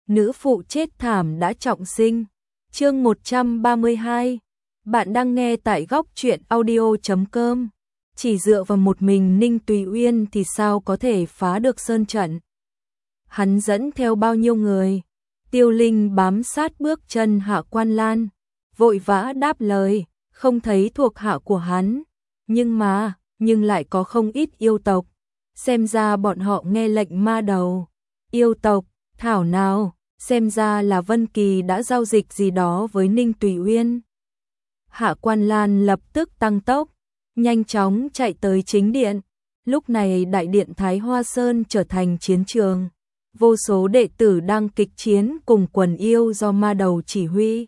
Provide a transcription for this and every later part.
nữ phụ chết thảm đã trọng sinh. Chương 132. Bạn đang nghe tại góc truyện audio.com. Chỉ dựa vào một mình Ninh Tùy Uyên thì sao có thể phá được sơn trận? Hắn dẫn theo bao nhiêu người? Tiêu Linh bám sát bước chân Hạ Quan Lan, vội vã đáp lời, không thấy thuộc hạ của hắn, nhưng lại có không ít yêu tộc. Xem ra bọn họ nghe lệnh ma đầu. Yêu tộc, thảo nào, xem ra là Vân Kỳ đã giao dịch gì đó với Ninh Tùy Uyên. Hạ Quan Lan lập tức tăng tốc, nhanh chóng chạy tới chính điện. Lúc này đại điện Thái Hoa Sơn trở thành chiến trường. Vô số đệ tử đang kịch chiến cùng quần yêu do ma đầu chỉ huy.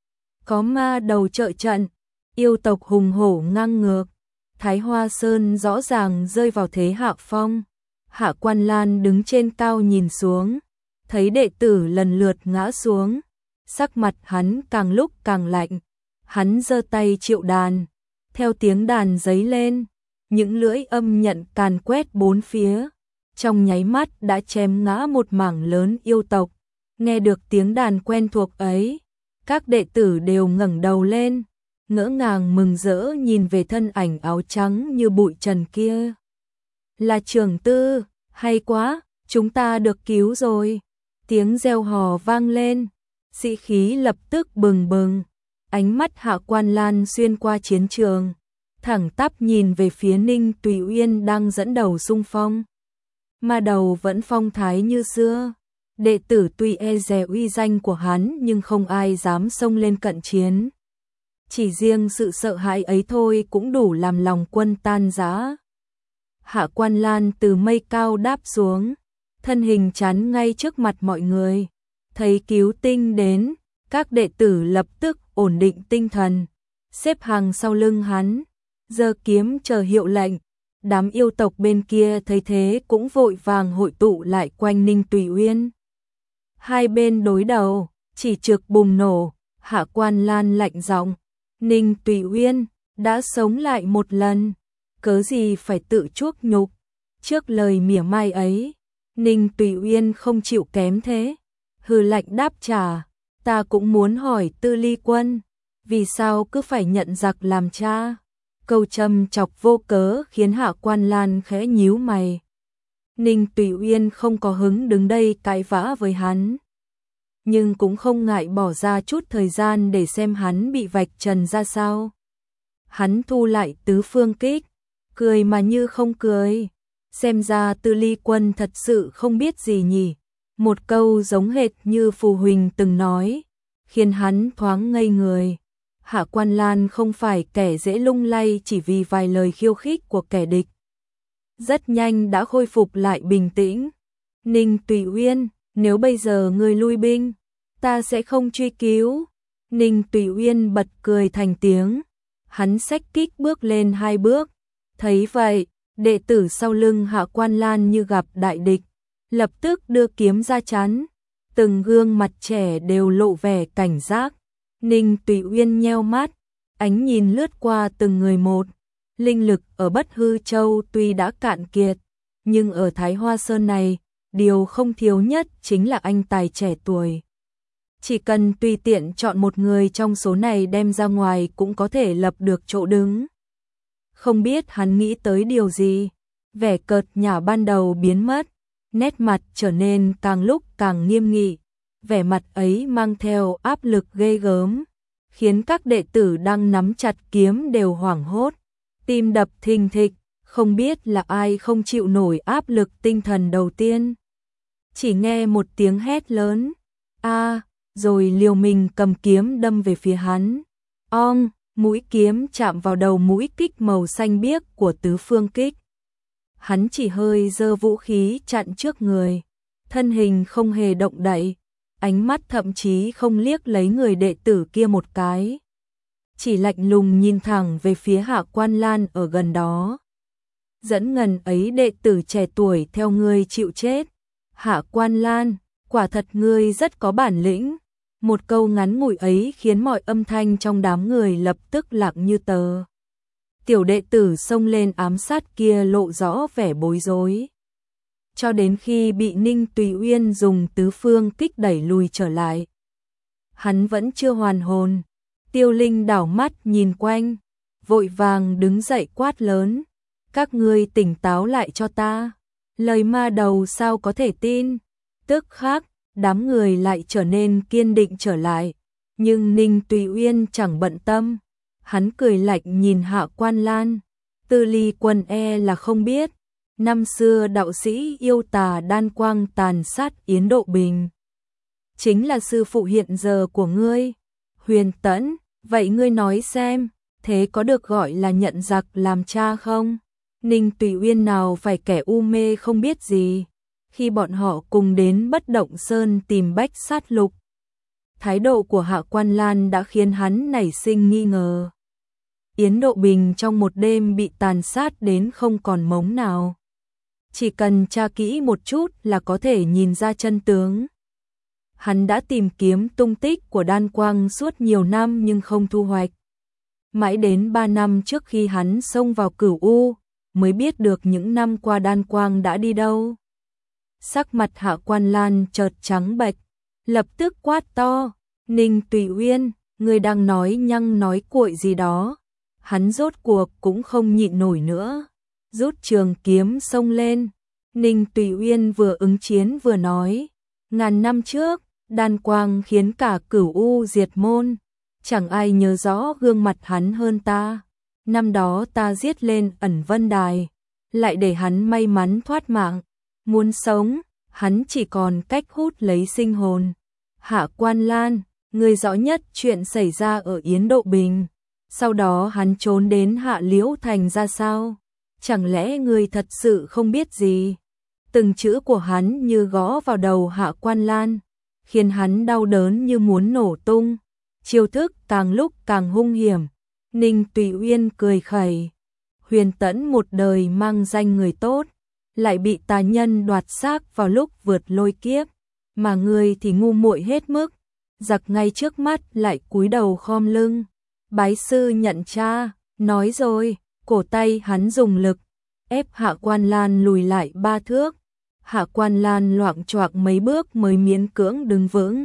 Có ma đầu trợ trận, yêu tộc hùng hổ ngang ngược. Thái Hoa Sơn rõ ràng rơi vào thế hạ phong. Hạ Quan Lan đứng trên cao nhìn xuống, thấy đệ tử lần lượt ngã xuống. Sắc mặt hắn càng lúc càng lạnh. Hắn giơ tay triệu đàn, theo tiếng đàn giấy lên, những lưỡi âm nhận càn quét bốn phía. Trong nháy mắt đã chém ngã một mảng lớn yêu tộc. Nghe được tiếng đàn quen thuộc ấy, các đệ tử đều ngẩng đầu lên, ngỡ ngàng mừng rỡ nhìn về thân ảnh áo trắng như bụi trần kia. Là Trường Tư, hay quá, chúng ta được cứu rồi. Tiếng reo hò vang lên, sĩ khí lập tức bừng bừng. Ánh mắt Hạ Quan Lan xuyên qua chiến trường, thẳng tắp nhìn về phía Ninh Tùy Uyên đang dẫn đầu xung phong. Ma đầu vẫn phong thái như xưa, đệ tử tuy e dè uy danh của hắn nhưng không ai dám xông lên cận chiến. Chỉ riêng sự sợ hãi ấy thôi cũng đủ làm lòng quân tan rã. Hạ Quan Lan từ mây cao đáp xuống, thân hình chắn ngay trước mặt mọi người. Thấy cứu tinh đến, các đệ tử lập tức ổn định tinh thần, xếp hàng sau lưng hắn, giơ kiếm chờ hiệu lệnh. Đám yêu tộc bên kia thấy thế cũng vội vàng hội tụ lại quanh Ninh Tùy Uyên. Hai bên đối đầu, chỉ trực bùng nổ. Hạ Quan Lan lạnh giọng, Ninh Tùy Uyên đã sống lại một lần, cớ gì phải tự chuốc nhục. Trước lời mỉa mai ấy, Ninh Tùy Uyên không chịu kém thế, hừ lạnh đáp trả, ta cũng muốn hỏi Tư Ly Quân, vì sao cứ phải nhận giặc làm cha? Câu châm chọc vô cớ khiến Hạ Quan Lan khẽ nhíu mày. Ninh Tùy Uyên không có hứng đứng đây cãi vã với hắn, nhưng cũng không ngại bỏ ra chút thời gian để xem hắn bị vạch trần ra sao. Hắn thu lại tứ phương kích, cười mà như không cười. Xem ra Tư Ly Quân thật sự không biết gì nhỉ. Một câu giống hệt như Phù Huỳnh từng nói, khiến hắn thoáng ngây người. Hạ Quan Lan không phải kẻ dễ lung lay chỉ vì vài lời khiêu khích của kẻ địch. Rất nhanh đã khôi phục lại bình tĩnh. Ninh Tùy Uyên, nếu bây giờ ngươi lui binh, ta sẽ không truy cứu. Ninh Tùy Uyên bật cười thành tiếng. Hắn xách kích bước lên hai bước. Thấy vậy, đệ tử sau lưng Hạ Quan Lan như gặp đại địch, lập tức đưa kiếm ra chắn. Từng gương mặt trẻ đều lộ vẻ cảnh giác. Ninh Tùy Uyên nheo mắt, ánh nhìn lướt qua từng người một. Linh lực ở Bất Hư Châu tuy đã cạn kiệt, nhưng ở Thái Hoa Sơn này, điều không thiếu nhất chính là anh tài trẻ tuổi. Chỉ cần tùy tiện chọn một người trong số này đem ra ngoài cũng có thể lập được chỗ đứng. Không biết hắn nghĩ tới điều gì, vẻ cợt nhả ban đầu biến mất, nét mặt trở nên càng lúc càng nghiêm nghị. Vẻ mặt ấy mang theo áp lực ghê gớm, khiến các đệ tử đang nắm chặt kiếm đều hoảng hốt, tim đập thình thịch, không biết là ai không chịu nổi áp lực tinh thần đầu tiên. Chỉ nghe một tiếng hét lớn, a, rồi liều mình cầm kiếm đâm về phía hắn. Ong, mũi kiếm chạm vào đầu mũi kích màu xanh biếc của tứ phương kích. Hắn chỉ hơi giơ vũ khí chặn trước người, thân hình không hề động đậy. Ánh mắt thậm chí không liếc lấy người đệ tử kia một cái, chỉ lạnh lùng nhìn thẳng về phía Hạ Quan Lan ở gần đó. Dẫn ngần ấy đệ tử trẻ tuổi theo ngươi chịu chết. Hạ Quan Lan, quả thật ngươi rất có bản lĩnh. Một câu ngắn ngủi ấy khiến mọi âm thanh trong đám người lập tức lặng như tờ. Tiểu đệ tử xông lên ám sát kia lộ rõ vẻ bối rối. cho đến khi bị Ninh Tùy Uyên dùng tứ phương kích đẩy lùi trở lại. Hắn vẫn chưa hoàn hồn. Tiêu Linh đảo mắt nhìn quanh, vội vàng đứng dậy quát lớn, các ngươi tỉnh táo lại cho ta, lời ma đầu sao có thể tin. Tức khắc, đám người lại trở nên kiên định trở lại, nhưng Ninh Tùy Uyên chẳng bận tâm, hắn cười lạnh nhìn Hạ Quan Lan, Tư Ly Quân là không biết, năm xưa đạo sĩ yêu tà Đan Quang tàn sát Yến Độ Bình, chính là sư phụ hiện giờ của ngươi, Huyền Tẫn, vậy ngươi nói xem, thế có được gọi là nhận giặc làm cha không? Ninh Tùy Uyên nào phải kẻ u mê không biết gì, khi bọn họ cùng đến Bất Động Sơn tìm Bách Sát Lục. Thái độ của Hạ Quan Lan đã khiến hắn nảy sinh nghi ngờ. Yến Độ Bình trong một đêm bị tàn sát đến không còn mống nào. Chỉ cần tra kỹ một chút là có thể nhìn ra chân tướng. Hắn đã tìm kiếm tung tích của Đan Quang suốt nhiều năm nhưng không thu hoạch. Mãi đến 3 năm trước khi hắn xông vào Cửu U, mới biết được những năm qua Đan Quang đã đi đâu. Sắc mặt Hạ Quan Lan chợt trắng bệch, lập tức quát to, Ninh Tùy Uyên, ngươi đang nói nhăng nói cuội gì đó. Hắn rốt cuộc cũng không nhịn nổi nữa, rút trường kiếm xông lên. Ninh Tùy Uyên vừa ứng chiến vừa nói, ngàn năm trước, Đan Quang khiến cả Cửu U diệt môn, chẳng ai nhớ rõ gương mặt hắn hơn ta. Năm đó ta giết lên Ẩn Vân Đài, lại để hắn may mắn thoát mạng. Muốn sống, hắn chỉ còn cách hút lấy sinh hồn. Hạ Quan Lan, người rõ nhất chuyện xảy ra ở Yến Độ Bình. Sau đó hắn trốn đến Hạ Liễu Thành ra sao? Chẳng lẽ người thật sự không biết gì? Từng chữ của hắn như gõ vào đầu Hạ Quan Lan, khiến hắn đau đớn như muốn nổ tung. Chiêu thức càng lúc càng hung hiểm. Ninh Tùy Uyên cười khẩy. Huyền Tẫn một đời mang danh người tốt, lại bị tà nhân đoạt xác vào lúc vượt lôi kiếp, mà người thì ngu muội hết mức, giặc ngay trước mắt lại cúi đầu khom lưng. Bái sư nhận cha, nói rồi, cổ tay hắn dùng lực, ép Hạ Quan Lan lùi lại 3 thước. Hạ Quan Lan loạng choạng mấy bước mới miễn cưỡng đứng vững.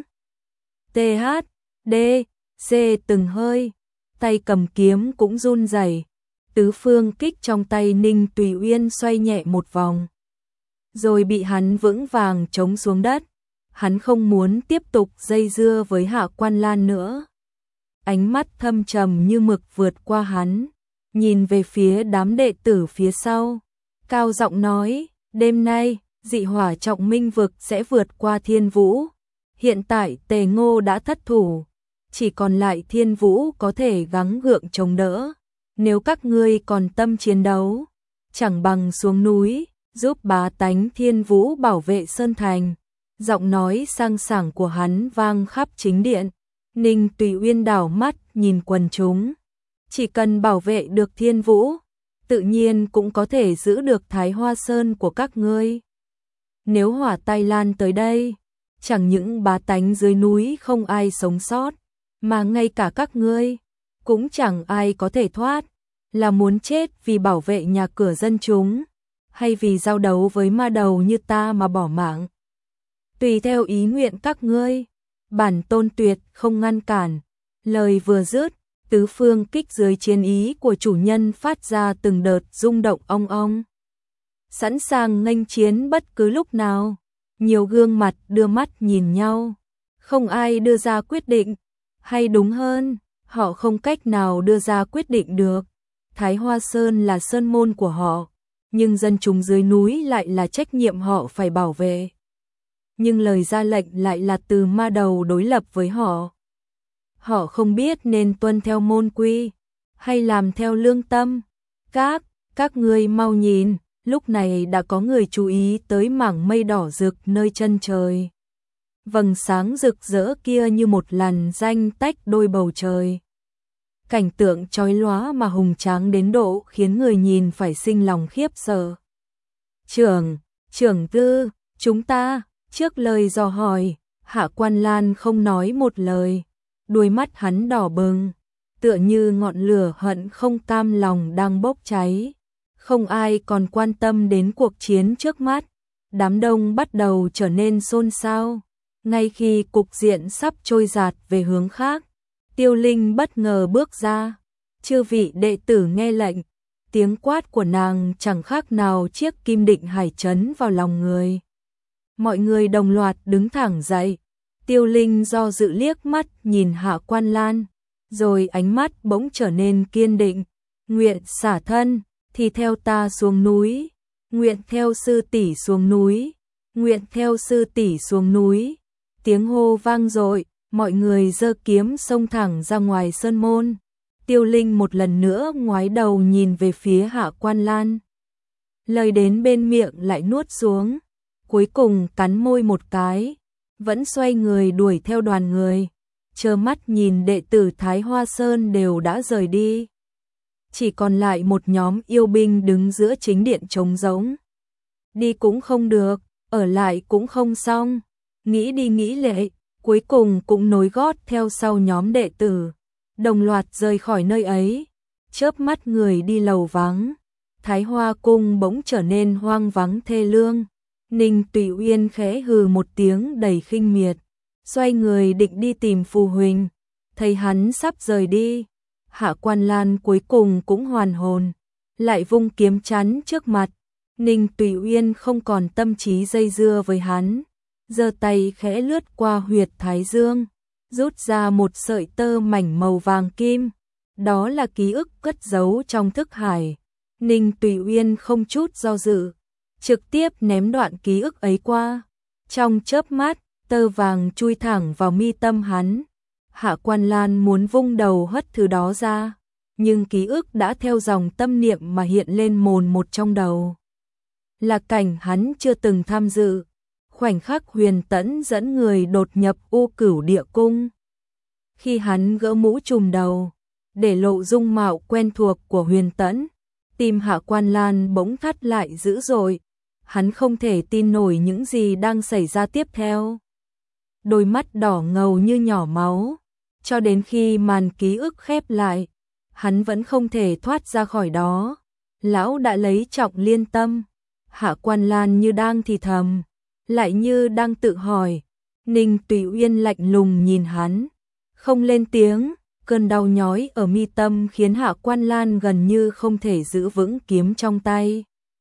THD, C từng hơi, tay cầm kiếm cũng run rẩy. Tứ phương kích trong tay Ninh Tùy Uyên xoay nhẹ một vòng, rồi bị hắn vững vàng chống xuống đất. Hắn không muốn tiếp tục dây dưa với Hạ Quan Lan nữa. Ánh mắt thâm trầm như mực vượt qua hắn, nhìn về phía đám đệ tử phía sau, cao giọng nói, đêm nay, dị hỏa trọng minh vực sẽ vượt qua Thiên Vũ. Hiện tại Tề Ngô đã thất thủ, chỉ còn lại Thiên Vũ có thể gắng gượng chống đỡ. Nếu các ngươi còn tâm chiến đấu, chẳng bằng xuống núi, giúp bá tánh Thiên Vũ bảo vệ Sơn Thành. Giọng nói sang sảng của hắn vang khắp chính điện. Ninh Tùy Uyên đảo mắt nhìn quần chúng. Chỉ cần bảo vệ được Thiên Vũ, tự nhiên cũng có thể giữ được Thái Hoa Sơn của các ngươi. Nếu hỏa tai lan tới đây, chẳng những bá tánh dưới núi không ai sống sót, mà ngay cả các ngươi cũng chẳng ai có thể thoát. Là muốn chết vì bảo vệ nhà cửa dân chúng, hay vì giao đấu với ma đầu như ta mà bỏ mạng? Tùy theo ý nguyện các ngươi, bản tôn tuyệt không ngăn cản. Lời vừa dứt, tứ phương kích dưới chiến ý của chủ nhân phát ra từng đợt rung động ong ong, sẵn sàng nghênh chiến bất cứ lúc nào. Nhiều gương mặt đưa mắt nhìn nhau, không ai đưa ra quyết định, hay đúng hơn, họ không cách nào đưa ra quyết định được. Thái Hoa Sơn là sơn môn của họ, nhưng dân chúng dưới núi lại là trách nhiệm họ phải bảo vệ. Nhưng lời ra lệnh lại là từ ma đầu đối lập với họ. Họ không biết nên tuân theo môn quy, hay làm theo lương tâm. Các ngươi mau nhìn, lúc này đã có người chú ý tới mảng mây đỏ rực nơi chân trời. Vầng sáng rực rỡ kia như một làn ranh tách đôi bầu trời. Cảnh tượng chói lóa mà hùng tráng đến độ khiến người nhìn phải sinh lòng khiếp sợ. Trưởng tư, chúng ta, trước lời dò hỏi, Hạ Quan Lan không nói một lời, đuôi mắt hắn đỏ bừng, tựa như ngọn lửa hận không cam lòng đang bốc cháy. Không ai còn quan tâm đến cuộc chiến trước mắt, đám đông bắt đầu trở nên xôn xao. Ngay khi cục diện sắp trôi dạt về hướng khác, Tiêu Linh bất ngờ bước ra. Chư vị đệ tử nghe lệnh. Tiếng quát của nàng chẳng khác nào chiếc kim định hải chấn vào lòng người. Mọi người đồng loạt đứng thẳng dậy. Tiêu Linh do dự liếc mắt nhìn Hạ Quan Lan, rồi ánh mắt bỗng trở nên kiên định. Nguyện xả thân, thì theo ta xuống núi. Nguyện theo sư tỷ xuống núi. Nguyện theo sư tỷ xuống núi. Tiếng hô vang dội, mọi người giơ kiếm xông thẳng ra ngoài sơn môn. Tiêu Linh một lần nữa ngoái đầu nhìn về phía Hạ Quan Lan. Lời đến bên miệng lại nuốt xuống, cuối cùng cắn môi một cái, vẫn xoay người đuổi theo đoàn người, trơ mắt nhìn đệ tử Thái Hoa Sơn đều đã rời đi. Chỉ còn lại một nhóm yêu binh đứng giữa chính điện trống rỗng. Đi cũng không được, ở lại cũng không xong, nghĩ đi nghĩ lại, cuối cùng cũng nối gót theo sau nhóm đệ tử, đồng loạt rời khỏi nơi ấy. Chớp mắt người đi lầu vắng, Thái Hoa cung bỗng trở nên hoang vắng thê lương. Ninh Tùy Uyên khẽ hừ một tiếng đầy khinh miệt, xoay người định đi tìm Phù Huỳnh, thấy hắn sắp rời đi, Hạ Quan Lan cuối cùng cũng hoàn hồn, lại vung kiếm chắn trước mặt. Ninh Tùy Uyên không còn tâm trí dây dưa với hắn, giơ tay khẽ lướt qua huyệt thái dương, rút ra một sợi tơ mảnh màu vàng kim, đó là ký ức cất giấu trong thức hải. Ninh Tùy Uyên không chút do dự, trực tiếp ném đoạn ký ức ấy qua. Trong chớp mắt, tơ vàng chui thẳng vào mi tâm hắn. Hạ Quan Lan muốn vung đầu hất thứ đó ra, nhưng ký ức đã theo dòng tâm niệm mà hiện lên mồn một trong đầu. Là cảnh hắn chưa từng tham dự, khoảnh khắc Huyền Tẫn dẫn người đột nhập U Cửu Địa Cung. Khi hắn gỡ mũ trùm đầu, để lộ dung mạo quen thuộc của Huyền Tẫn, tim Hạ Quan Lan bỗng thắt lại dữ dội. Hắn không thể tin nổi những gì đang xảy ra tiếp theo. Đôi mắt đỏ ngầu như nhỏ máu, cho đến khi màn ký ức khép lại, hắn vẫn không thể thoát ra khỏi đó. Lão đã lấy Trọng Liên tâm. Hạ Quan Lan như đang thì thầm, lại như đang tự hỏi. Ninh Tùy Uyên lạnh lùng nhìn hắn, không lên tiếng. Cơn đau nhói ở mi tâm khiến Hạ Quan Lan gần như không thể giữ vững kiếm trong tay.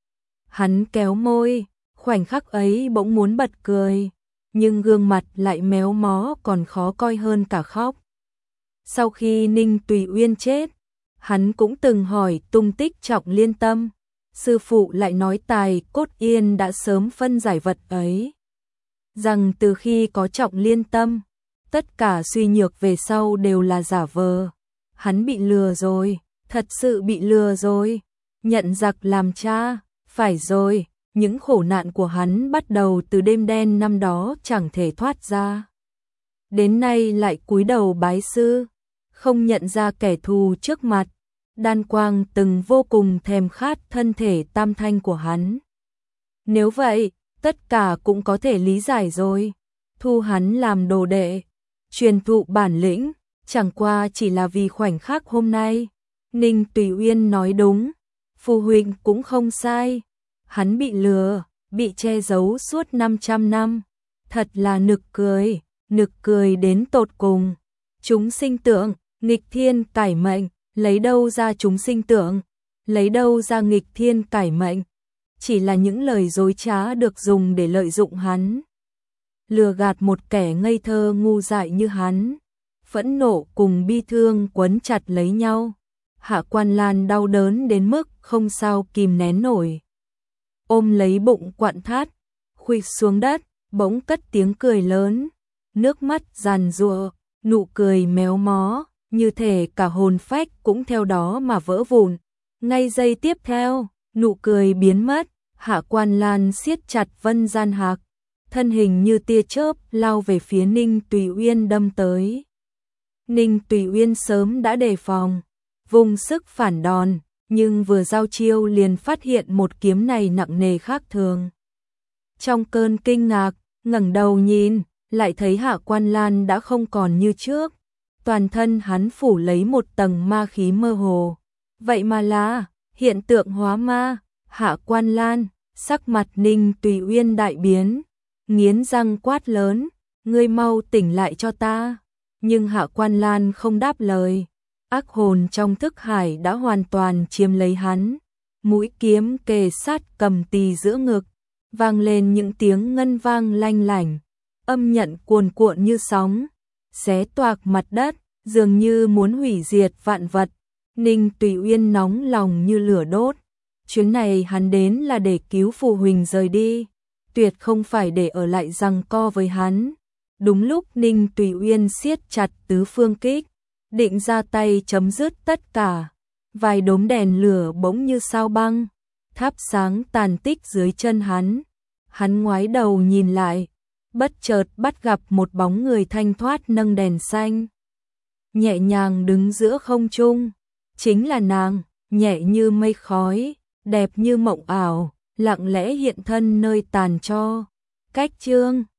Hắn kéo môi, khoảnh khắc ấy bỗng muốn bật cười, nhưng gương mặt lại méo mó còn khó coi hơn cả khóc. Sau khi Ninh Tùy Uyên chết, hắn cũng từng hỏi tung tích Trọng Liên tâm. Sư phụ lại nói Tài Cốt Yên đã sớm phân giải vật ấy, rằng từ khi có Trọng Liên tâm, tất cả suy nhược về sau đều là giả vờ. Hắn bị lừa rồi, thật sự bị lừa rồi. Nhận giặc làm cha, phải rồi, những khổ nạn của hắn bắt đầu từ đêm đen năm đó chẳng thể thoát ra. Đến nay lại cúi đầu bái sư, không nhận ra kẻ thù trước mặt. Đan Quang từng vô cùng thèm khát thân thể tam thanh của hắn. Nếu vậy, tất cả cũng có thể lý giải rồi. Thu hắn làm đồ đệ, truyền thụ bản lĩnh, chẳng qua chỉ là vì khoảnh khắc hôm nay. Ninh Tùy Uyên nói đúng, Phù Huỳnh cũng không sai. Hắn bị lừa, bị che giấu suốt 500 năm. Thật là nực cười đến tột cùng. Chúng sinh tượng, nghịch thiên cải mệnh, lấy đâu ra chúng sinh tượng, lấy đâu ra nghịch thiên cải mệnh. Chỉ là những lời dối trá được dùng để lợi dụng hắn. Lừa gạt một kẻ ngây thơ ngu dại như hắn. Phẫn nộ cùng bi thương quấn chặt lấy nhau. Hạ Quan Lan đau đớn đến mức không sao kìm nén nổi. Ôm lấy bụng quặn thắt, khuỵu xuống đất, bỗng cất tiếng cười lớn. Nước mắt giàn giụa, nụ cười méo mó, như thể cả hồn phách cũng theo đó mà vỡ vụn. Ngay giây tiếp theo, nụ cười biến mất, Hạ Quan Lan siết chặt Vân Gian Hạc, thân hình như tia chớp lao về phía Ninh Tùy Uyên đâm tới. Ninh Tùy Uyên sớm đã đề phòng, vùng sức phản đòn, nhưng vừa giao chiêu liền phát hiện một kiếm này nặng nề khác thường. Trong cơn kinh ngạc, ngẩng đầu nhìn, lại thấy Hạ Quan Lan đã không còn như trước. Toàn thân hắn phủ lấy một tầng ma khí mơ hồ. Vậy mà là hiện tượng hóa ma. Hạ Quan Lan, Sắc mặt Ninh Tùy Uyên đại biến, nghiến răng quát lớn, ngươi mau tỉnh lại cho ta. Nhưng Hạ Quan Lan không đáp lời, ác hồn trong thức hải đã hoàn toàn chiếm lấy hắn. Mũi kiếm kề sát cầm tỳ giữa ngực, vang lên những tiếng ngân vang lanh lảnh, âm nhận cuồn cuộn như sóng, xé toạc mặt đất, dường như muốn hủy diệt vạn vật. Ninh Tùy Uyên nóng lòng như lửa đốt, chuyến này hắn đến là để cứu Phù Huỳnh rời đi, tuyệt không phải để ở lại giằng co với hắn. Đúng lúc Ninh Tùy Uyên siết chặt tứ phương kích, định ra tay chấm dứt tất cả, vài đốm đèn lửa bỗng như sao băng, thắp sáng tàn tích dưới chân hắn. Hắn ngoái đầu nhìn lại, bất chợt bắt gặp một bóng người thanh thoát nâng đèn xanh, nhẹ nhàng đứng giữa không trung. Chính là nàng, nhẹ như mây khói, đẹp như mộng ảo, lặng lẽ hiện thân nơi tàn tro. Cách chương